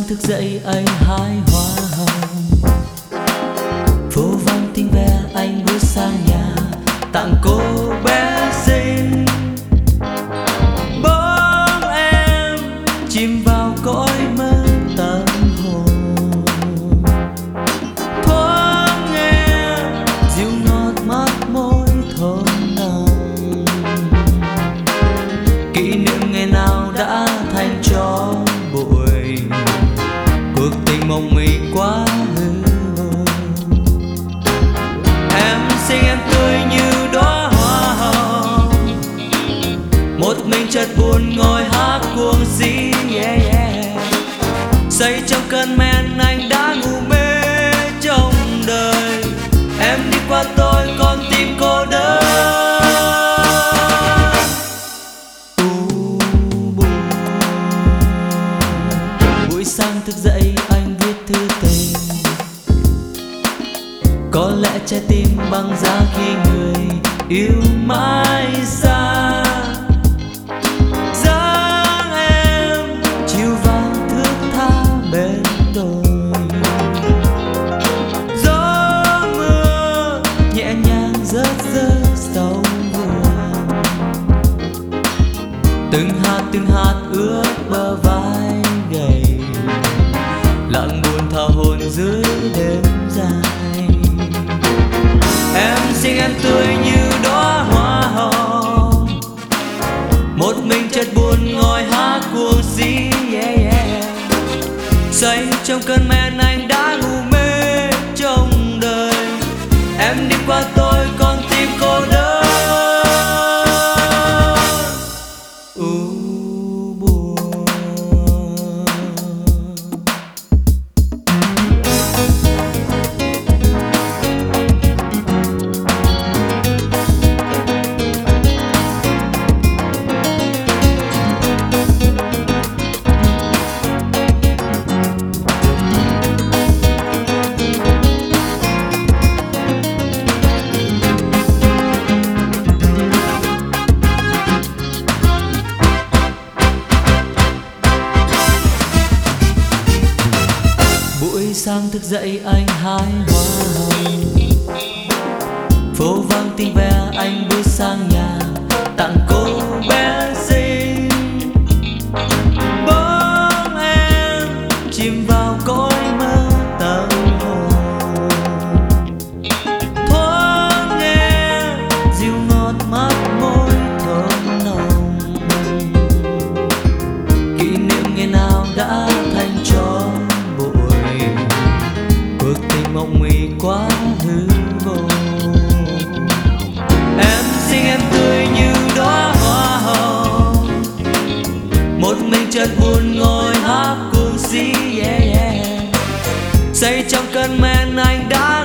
thức dậy anh hái hoa hồng, phố vắng tiếng ve anh bước sang nhà tặng cô bé xinh. Bóng em chìm vào cõi mơ tâm hồn, thoáng nghe dịu ngọt mát môi thơm nồng. Kỷ niệm ngày nào đã thành tro bụi, cuộc tình mộng mị quá hư hồn. Em xinh em tươi như đóa hoa hồng, một mình chợt buồn ngồi hát cuồng si, yeah, yeah. Say trong cơn men anh đã ngủ mê trong đời, em đi qua tôi con tim cô đơn. Buổi sáng thức dậy anh viết thư tình, có lẽ trái tim băng giá khi người yêu mãi xa. Dáng em chiều vàng thước tha bên đồi, gió mưa nhẹ nhàng rớt rơi sau vườn, từng hạt ướt bờ vai gầy, lặng buồn thao hồn dưới đêm dài. Em xinh em tươi như đóa hoa hồng, một mình chợt buồn ngồi hát cuồng si, yeah, yeah. Say trong cơn men anh đã ngủ mê trong đời, em đi qua tôi con tim cô đơn. Buồn. Buổi sáng thức dậy anh hái hoa hồng, phố vắng tiếng ve anh bước sang nhà tặng cô bé xinh. Bóng em chìm vào cõi mơ tâm hồn, thoáng nghe dịu ngọt mát môi thơm nồng. Kỷ niệm ngày nào đã thành tro bụi, cuộc tình mộng mị quá hư vô. Em xinh em tươi như đóa hoa hồng, một mình chợt buồn ngồi hát cuồng si, yeah, yeah. Say trong cơn men anh đã